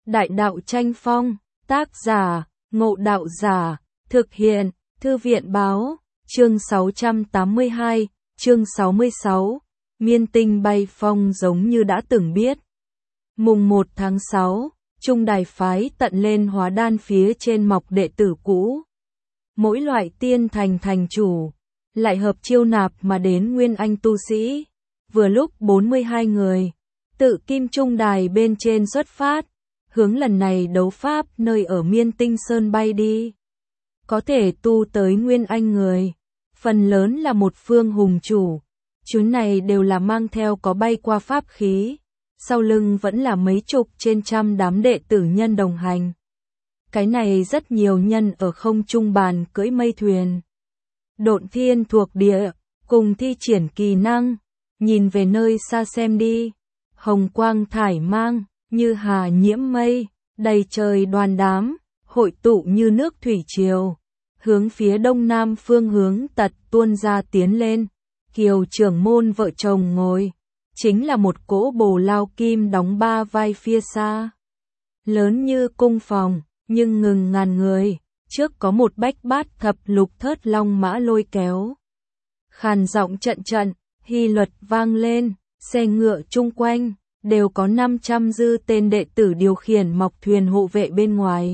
Đại đạo tranh phong, tác giả, Ngộ Đạo Giả, thực hiện, Thư viện báo, chương 682, chương 66, miên tinh bay phong giống như đã từng biết. Mùng 1 tháng 6, Trung Đài phái tận lên hóa đan phía trên mọc đệ tử cũ. Mỗi loại tiên thành thành chủ, lại hợp chiêu nạp mà đến nguyên anh tu sĩ. Vừa lúc 42 người, tự Kim Trung Đài bên trên xuất phát, hướng lần này đấu pháp nơi ở Miên Tinh Sơn bay đi. Có thể tu tới nguyên anh người, phần lớn là một phương hùng chủ. Chuyến này đều là mang theo có bay qua pháp khí, sau lưng vẫn là mấy chục trên trăm đám đệ tử nhân đồng hành. Cái này rất nhiều nhân ở không trung bàn cưỡi mây thuyền. Độn thiên thuộc địa, cùng thi triển kỳ năng, nhìn về nơi xa xem đi. Hồng quang thải mang, như hà nhiễm mây, đầy trời đoàn đám, hội tụ như nước thủy triều. Hướng phía đông nam phương hướng tật tuôn ra tiến lên. Kiều trưởng môn vợ chồng ngồi, chính là một cỗ bồ lao kim đóng ba vai phía xa. Lớn như cung phòng, nhưng ngừng ngàn người, trước có một bách bát thập lục thớt long mã lôi kéo. Khàn giọng trận trận, hy luật vang lên, xe ngựa chung quanh, đều có 500 dư tên đệ tử điều khiển mọc thuyền hộ vệ bên ngoài.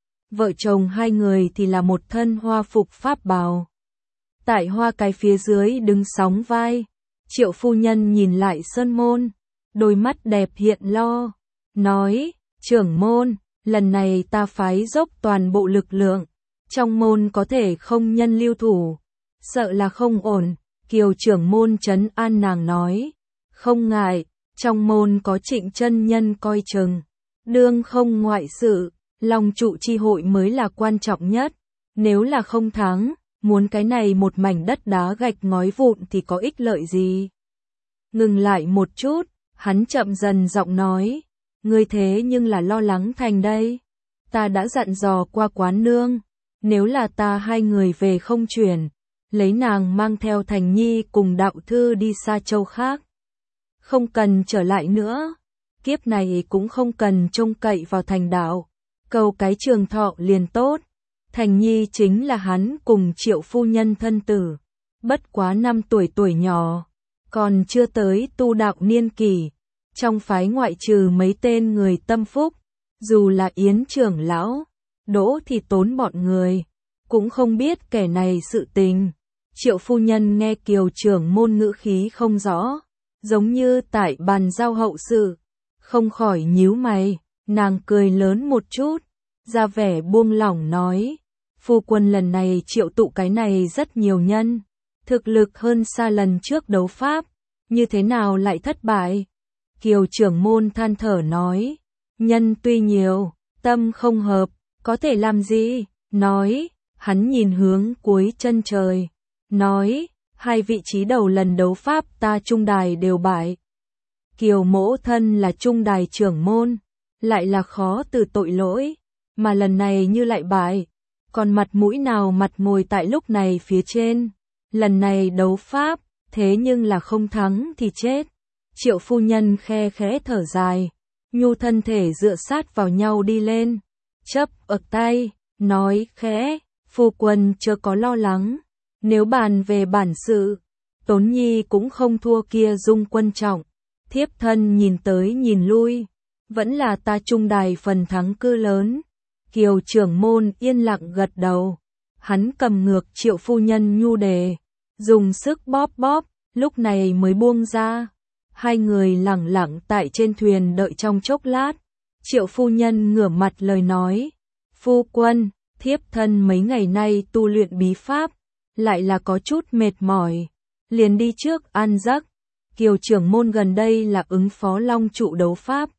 Vợ chồng hai người thì là một thân hoa phục pháp bào. Tại hoa cái phía dưới đứng sóng vai, Triệu phu nhân nhìn lại sơn môn, đôi mắt đẹp hiện lo, nói, trưởng môn, lần này ta phái dốc toàn bộ lực lượng, trong môn có thể không nhân lưu thủ, sợ là không ổn. Kiều trưởng môn trấn an nàng nói, không ngại, trong môn có Trịnh chân nhân coi chừng, đương không ngoại sự, lòng trụ chi hội mới là quan trọng nhất, nếu là không thắng, muốn cái này một mảnh đất đá gạch ngói vụn thì có ích lợi gì. Ngừng lại một chút, hắn chậm dần giọng nói, ngươi thế nhưng là lo lắng thành đây, ta đã dặn dò qua quán nương, nếu là ta hai người về không chuyển, lấy nàng mang theo Thành Nhi cùng đạo thư đi xa châu khác. Không cần trở lại nữa, kiếp này cũng không cần trông cậy vào thành đạo, cầu cái trường thọ liền tốt. Thành Nhi chính là hắn cùng Triệu phu nhân thân tử, bất quá 5 tuổi nhỏ, còn chưa tới tu đạo niên kỳ. Trong phái ngoại trừ mấy tên người tâm phúc, dù là Yến trưởng lão, Đỗ thì tốn bọn người, cũng không biết kẻ này sự tình. Triệu phu nhân nghe Kiều trưởng môn ngữ khí không rõ, giống như tại bàn giao hậu sự, không khỏi nhíu mày, nàng cười lớn một chút, ra vẻ buông lỏng nói, phu quân lần này triệu tụ cái này rất nhiều nhân, thực lực hơn xa lần trước đấu pháp, như thế nào lại thất bại? Kiều trưởng môn than thở nói, nhân tuy nhiều, tâm không hợp, có thể làm gì? Nói, hắn nhìn hướng cuối chân trời, nói, hai vị trí đầu lần đấu pháp ta Trung Đài đều bại. Kiều mỗ thân là Trung Đài trưởng môn, lại là khó từ tội lỗi, mà lần này như lại bại, còn mặt mũi nào mặt ngồi tại lúc này phía trên. Lần này đấu pháp, thế nhưng là không thắng thì chết. Triệu phu nhân khe khẽ thở dài, nhu thân thể dựa sát vào nhau đi lên, chấp ở tay, nói khẽ, phu quân chớ có lo lắng, nếu bàn về bản sự, Tốn Nhi cũng không thua kia Dung Quân trọng, thiếp thân nhìn tới nhìn lui, vẫn là ta Trung Đài phần thắng cư lớn. Kiều trưởng môn yên lặng gật đầu, hắn cầm ngược Triệu phu nhân nhu đề, dùng sức bóp bóp, lúc này mới buông ra. Hai người lẳng lặng tại trên thuyền đợi trong chốc lát. Triệu phu nhân ngửa mặt lời nói, phu quân, thiếp thân mấy ngày nay tu luyện bí pháp, lại là có chút mệt mỏi, liền đi trước ăn giấc. Kiều trưởng môn gần đây là ứng phó long trụ đấu pháp,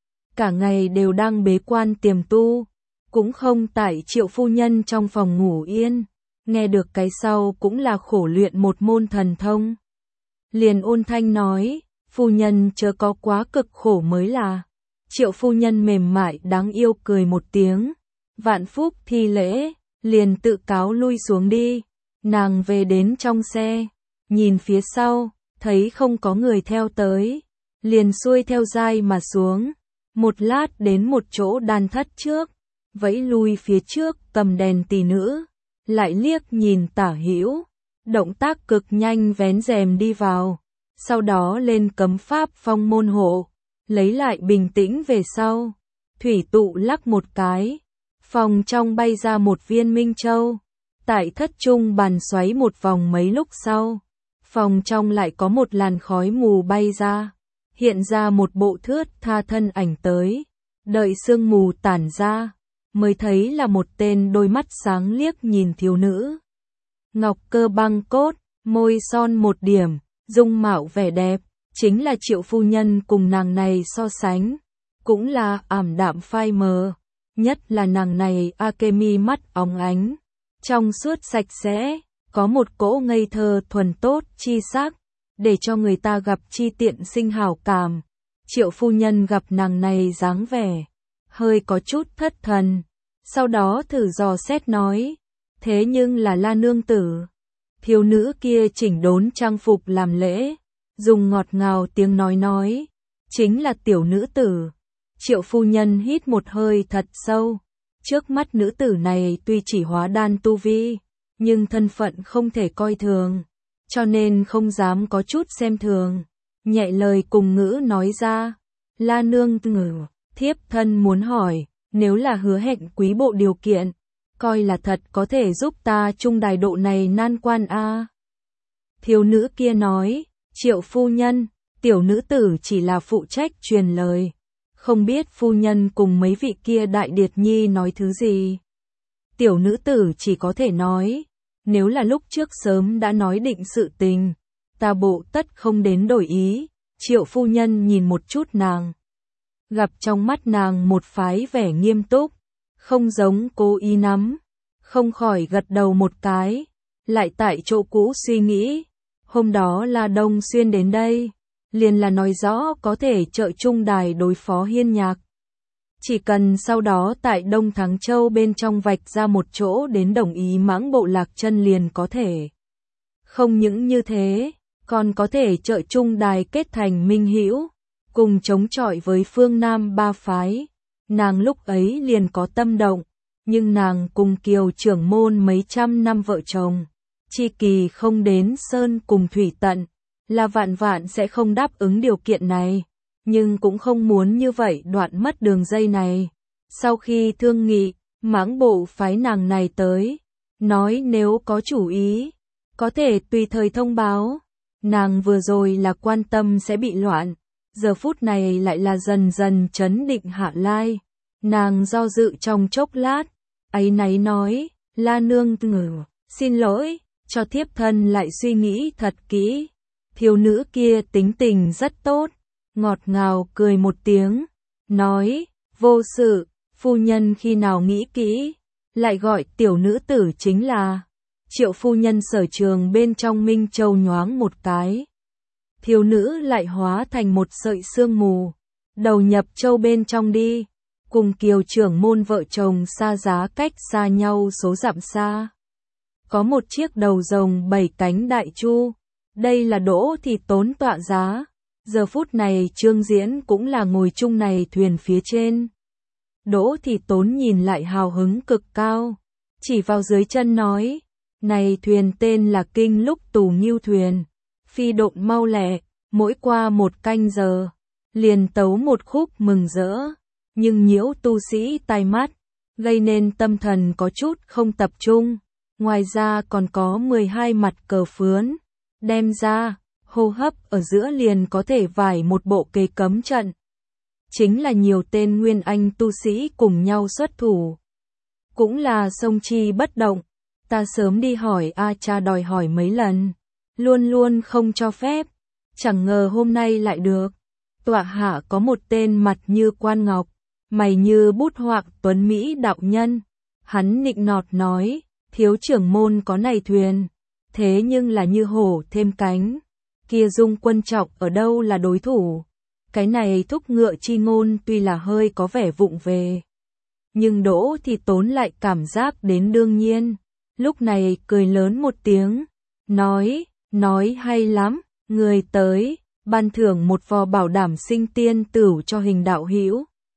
cả ngày đều đang bế quan tiềm tu, cũng không tại Triệu phu nhân trong phòng ngủ yên, nghe được cái sau cũng là khổ luyện một môn thần thông. Liền ôn thanh nói, phu nhân chớ có quá cực khổ mới là. Triệu phu nhân mềm mại đáng yêu cười một tiếng, vạn phúc thi lễ, liền tự cáo lui xuống đi. Nàng về đến trong xe, nhìn phía sau, thấy không có người theo tới, liền xuôi theo dai mà xuống. một lát đến một chỗ đan thất trước, vẫy lui phía trước cầm đèn tỷ nữ, lại liếc nhìn tả hữu, động tác cực nhanh vén rèm đi vào, sau đó lên cấm pháp phong môn hộ, lấy lại bình tĩnh về sau, thủy tụ lắc một cái, phòng trong bay ra một viên minh châu, tại thất trung bàn xoáy một vòng mấy lúc sau, phòng trong lại có một làn khói mù bay ra, hiện ra một bộ thướt tha thân ảnh tới, đợi sương mù tản ra, mới thấy là một tên đôi mắt sáng liếc nhìn thiếu nữ. Ngọc cơ băng cốt, môi son một điểm, dung mạo vẻ đẹp, chính là Triệu phu nhân cùng nàng này so sánh, cũng là ảm đạm phai mờ, nhất là nàng này akemi mắt óng ánh, trong suốt sạch sẽ, có một cỗ ngây thơ thuần tốt chi sắc, để cho người ta gặp chi tiện sinh hảo cảm. Triệu phu nhân gặp nàng này dáng vẻ, hơi có chút thất thần, sau đó thử dò xét nói, thế nhưng là La nương tử. Thiếu nữ kia chỉnh đốn trang phục làm lễ, dùng ngọt ngào tiếng nói, chính là tiểu nữ tử. Triệu phu nhân hít một hơi thật sâu, trước mắt nữ tử này tuy chỉ hóa đan tu vi, nhưng thân phận không thể coi thường, cho nên không dám có chút xem thường, nhẹ lời cùng ngữ nói ra, La nương tử, thiếp thân muốn hỏi, nếu là hứa hẹn quý bộ điều kiện, coi là thật có thể giúp ta trung đài độ này nan quan a. Thiếu nữ kia nói, Triệu phu nhân, tiểu nữ tử chỉ là phụ trách truyền lời, không biết phu nhân cùng mấy vị kia đại điệt nhi nói thứ gì. Tiểu nữ tử chỉ có thể nói, nếu là lúc trước sớm đã nói định sự tình, ta bộ tất không đến đổi ý. Triệu phu nhân nhìn một chút nàng, gặp trong mắt nàng một phái vẻ nghiêm túc, không giống cố ý nắm, không khỏi gật đầu một cái, lại tại chỗ cũ suy nghĩ, hôm đó là Đông Xuyên đến đây, liền là nói rõ có thể trợ trung đài đối phó Hiên Nhạc. Chỉ cần sau đó tại Đông Thắng Châu bên trong vạch ra một chỗ đến đồng ý mãng bộ lạc chân liền có thể. Không những như thế, còn có thể trợ trung đài kết thành minh hữu, cùng chống chọi với phương Nam ba phái. Nàng lúc ấy liền có tâm động, nhưng nàng cùng Kiều trưởng môn mấy trăm năm vợ chồng, chi kỳ không đến sơn cùng thủy tận, là vạn vạn sẽ không đáp ứng điều kiện này, nhưng cũng không muốn như vậy đoạn mất đường dây này. Sau khi thương nghị, mãng bộ phái nàng này tới, nói nếu có chủ ý, có thể tùy thời thông báo. Nàng vừa rồi là quan tâm sẽ bị loạn, giờ phút này lại là dần dần trấn định hạ lai. Nàng do dự trong chốc lát, áy náy nói, La nương tử, xin lỗi, cho thiếp thân lại suy nghĩ thật kỹ. Thiếu nữ kia tính tình rất tốt, ngọt ngào cười một tiếng, nói, vô sự, phu nhân khi nào nghĩ kỹ, lại gọi tiểu nữ tử chính là. Triệu phu nhân sở trường bên trong Minh Châu nhoáng một cái. Thiếu nữ lại hóa thành một sợi sương mù, đầu nhập châu bên trong đi, cùng Kiều trưởng môn vợ chồng xa giá cách xa nhau số dặm xa. Có một chiếc đầu rồng 7 cánh đại chu, đây là Đỗ Thị Tốn tọa giá, giờ phút này Trương Diễn cũng là ngồi chung này thuyền phía trên. Đỗ Thị Tốn nhìn lại hào hứng cực cao, chỉ vào dưới chân nói, này thuyền tên là Kinh Lúc Tù Nghiêu thuyền, phi độn mau lẹ, mỗi qua một canh giờ, liền tấu một khúc mừng rỡ, nhưng nhiễu tu sĩ tai mắt, gây nên tâm thần có chút không tập trung. Ngoài ra còn có 12 mặt cờ phướn, đem ra, hô hấp ở giữa liền có thể vải một bộ kế cấm trận. Chính là nhiều tên nguyên anh tu sĩ cùng nhau xuất thủ. Cũng là sông chi bất động, ta sớm đi hỏi A Cha đòi hỏi mấy lần, luôn luôn không cho phép, chẳng ngờ hôm nay lại được. Tọa hạ có một tên mặt như quan ngọc, mày như bút họa tuấn Mỹ đạo nhân, hắn nịnh nọt nói, thiếu trưởng môn có này thuyền, thế nhưng là như hổ thêm cánh, kia Dung Quân Trọng ở đâu là đối thủ. Cái này thúc ngựa chi ngôn tuy là hơi có vẻ vụng về, nhưng Đỗ Thị Tốn lại cảm giác đến đương nhiên, lúc này cười lớn một tiếng, nói hay lắm, người tới, ban thưởng một vò bảo đảm sinh tiên tửu cho Hình đạo hữu.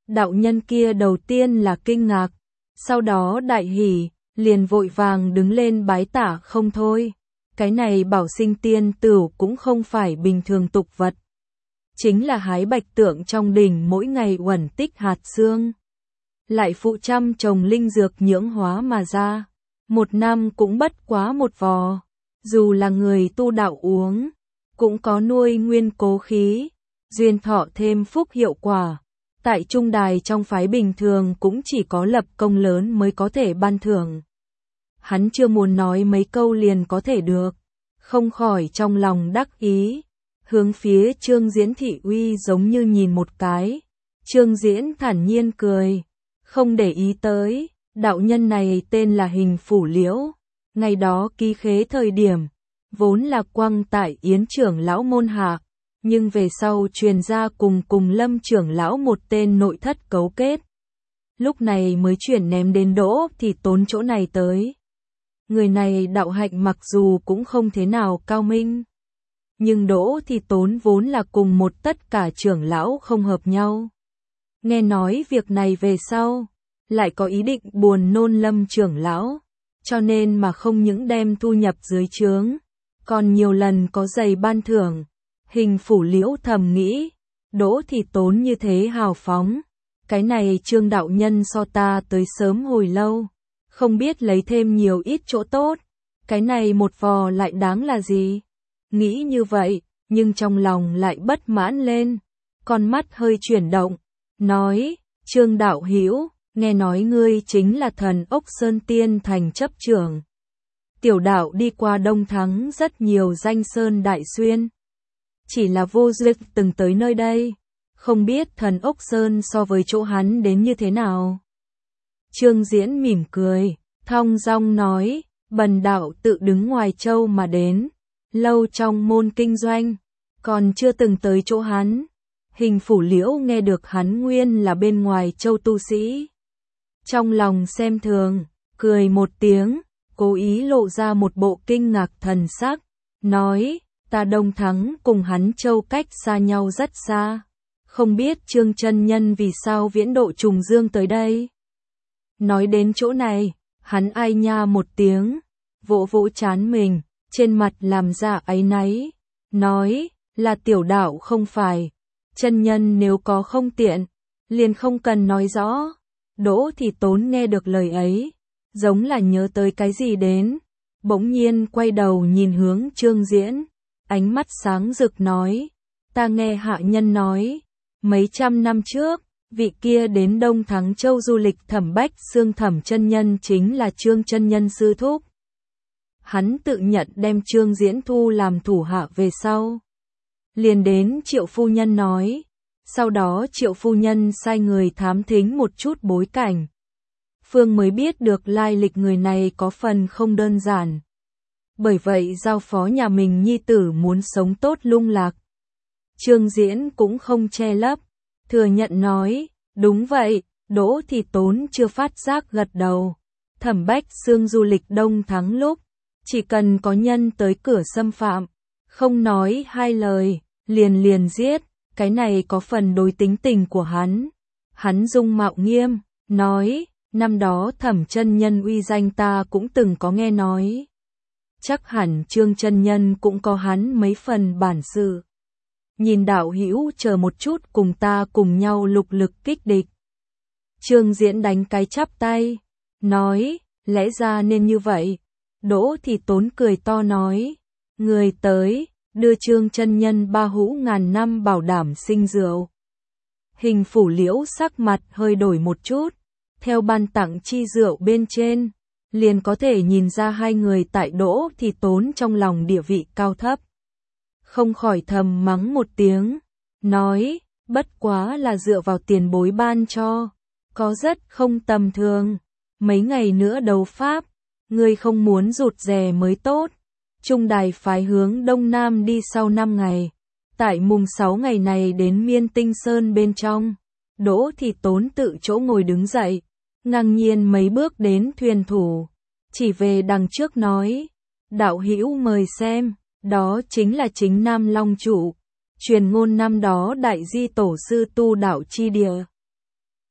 Đạo nhân kia đầu tiên là kinh ngạc, sau đó đại hỉ, liền vội vàng đứng lên bái tạ không thôi. Cái này Bảo Sinh tiên tử cũng không phải bình thường tục vật. Chính là hái bạch tượng trong đỉnh mỗi ngày uẩn tích hạt xương. Lại phụ trăm trồng linh dược nhưỡng hóa mà ra. Một năm cũng bất quá một vò. Dù là người tu đạo uống, cũng có nuôi nguyên cố khí, duyên thọ thêm phúc hiệu quả. Tại trung đài trong phái bình thường cũng chỉ có lập công lớn mới có thể ban thưởng. Hắn chưa muốn nói mấy câu liền có thể được, không khỏi trong lòng đắc ý, hướng phía Trương Diễn thị uy giống như nhìn một cái. Trương Diễn thản nhiên cười, không để ý tới, đạo nhân này tên là Hình Phủ Liễu, ngày đó ký khế thời điểm, vốn là quăng tại Yến trưởng lão môn hạ, nhưng về sau truyền ra cùng Lâm trưởng lão một tên nội thất cấu kết. Lúc này mới chuyển ném đến Đỗ thì Tốn chỗ này tới. Người này đạo hạnh mặc dù cũng không thế nào cao minh, nhưng Đỗ thì Tốn vốn là cùng một tất cả trưởng lão không hợp nhau. Nghe nói việc này về sau, lại có ý định buồn nôn Lâm trưởng lão, cho nên mà không những đem thu nhập dưới trướng, còn nhiều lần có giày ban thưởng. Hình Phủ Liễu thầm nghĩ, Đỗ thì Tốn như thế hào phóng, cái này Trương đạo nhân so ta tới sớm hồi lâu, không biết lấy thêm nhiều ít chỗ tốt, cái này một vò lại đáng là gì? Nghĩ như vậy, nhưng trong lòng lại bất mãn lên, con mắt hơi chuyển động, nói, Trương đạo hữu, nghe nói ngươi chính là Thần Ốc Sơn Tiên thành chấp trưởng. Tiểu đạo đi qua Đông Thắng rất nhiều danh sơn đại xuyên, chỉ là vô duyên từng tới nơi đây, không biết Thần Ốc Sơn so với chỗ hắn đến như thế nào. Trương Diễn mỉm cười, thong dong nói, bần đạo tự đứng ngoài châu mà đến, lâu trong môn kinh doanh, còn chưa từng tới chỗ hắn. Hình Phủ Liễu nghe được hắn nguyên là bên ngoài châu tu sĩ, trong lòng xem thường, cười một tiếng, cố ý lộ ra một bộ kinh ngạc thần sắc, nói, ta Đông Thắng cùng hắn châu cách xa nhau rất xa, không biết Trương chân nhân vì sao viễn độ trùng dương tới đây. Nói đến chỗ này, hắn ai nha một tiếng, vỗ vỗ trán mình, trên mặt làm ra áy náy, nói, là tiểu đạo không phải, chân nhân nếu có không tiện, liền không cần nói rõ. Đỗ thì Tốn nghe được lời ấy, giống là nhớ tới cái gì đến, bỗng nhiên quay đầu nhìn hướng Trương Diễn, ánh mắt sáng rực nói, ta nghe hạ nhân nói, mấy trăm năm trước, vị kia đến Đông Thắng Châu du lịch Thẩm Bách Xương Thẩm chân nhân chính là Trương chân nhân sư thúc. Hắn tự nhận đem Trương Diễn thu làm thủ hạ về sau, liền đến Triệu phu nhân nói, sau đó Triệu phu nhân sai người thám thính một chút bối cảnh. Phương mới biết được lai lịch người này có phần không đơn giản. Bởi vậy giao phó nhà mình nhi tử muốn sống tốt lung lạc. Trương Diễn cũng không che lấp, thừa nhận nói, đúng vậy. Đỗ thì Tốn chưa phát giác gật đầu. Thẩm Bách Xương du lịch Đông Thắng lúc, chỉ cần có nhân tới cửa xâm phạm, không nói hai lời, liền giết, cái này có phần đối tính tình của hắn. Hắn dung mạo nghiêm, nói, năm đó Thẩm chân nhân uy danh ta cũng từng có nghe nói. Chắc hẳn Trương chân nhân cũng có hắn mấy phần bản sự. Nhìn đạo hữu chờ một chút cùng ta cùng nhau lục lực kích địch. Trương Diễn đánh cái chắp tay, nói, lẽ ra nên như vậy. Đỗ thì Tốn cười to nói, người tới, đưa Trương chân nhân 3 hũ ngàn năm bảo đảm sinh rượu. Hình Phủ Liễu sắc mặt hơi đổi một chút, theo ban tặng chi rượu bên trên, liền có thể nhìn ra hai người tại Đỗ thì Tốn trong lòng địa vị cao thấp. Không khỏi thầm mắng một tiếng, nói, bất quá là dựa vào tiền bối ban cho, có rất không tầm thường. Mấy ngày nữa đấu pháp, ngươi không muốn rụt rè mới tốt. Trung đài phái hướng Đông Nam đi sau 5 ngày. Tại mùng 6 ngày này đến Miên Tinh Sơn bên trong. Đỗ thì Tốn tự chỗ ngồi đứng dậy, ngang nhiên mấy bước đến thuyền thủ, chỉ về đằng trước nói, đạo hữu mời xem, đó chính là chính Nam Long Trụ, truyền ngôn năm đó đại di tổ sư tu đạo chi địa.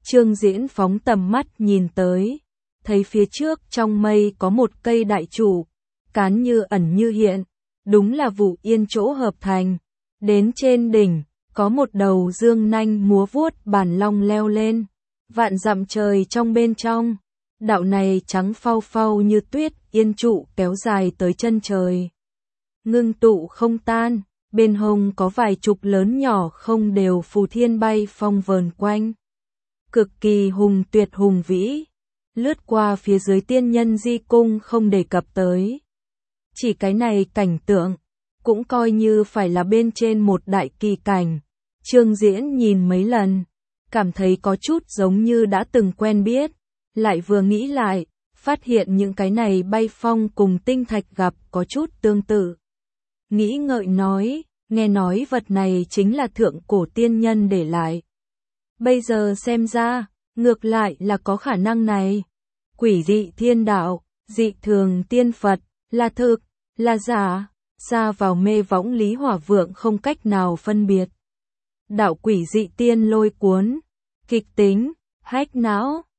Trương Diễn phóng tầm mắt nhìn tới, thấy phía trước trong mây có một cây đại trụ, cán như ẩn như hiện, đúng là Vũ Yên chỗ hợp thành. Đến trên đỉnh, có một đầu dương nanh múa vuốt bản long leo lên, vạn dặm trời trong bên trong. Đạo này trắng phau phau như tuyết, yên trụ kéo dài tới chân trời. Ngưng tụ không tan, bên hông có vài chục lớn nhỏ không đều phù thiên bay phong vờn quanh. Cực kỳ hùng tuyệt hùng vĩ, lướt qua phía dưới tiên nhân di cung không đề cập tới. Chỉ cái này cảnh tượng, cũng coi như phải là bên trên một đại kỳ cảnh. Trương Diễn nhìn mấy lần, cảm thấy có chút giống như đã từng quen biết, lại vừa nghĩ lại, phát hiện những cái này bay phong cùng tinh thạch gặp có chút tương tự. Nghĩ ngợi nói, nghe nói vật này chính là thượng cổ tiên nhân để lại. Bây giờ xem ra, ngược lại là có khả năng này. Quỷ dị thiên đạo, dị thường tiên Phật, là thực, là giả, xa vào mê võng Lý Hỏa Vượng không cách nào phân biệt. Đạo quỷ dị tiên lôi cuốn, kịch tính, hách não,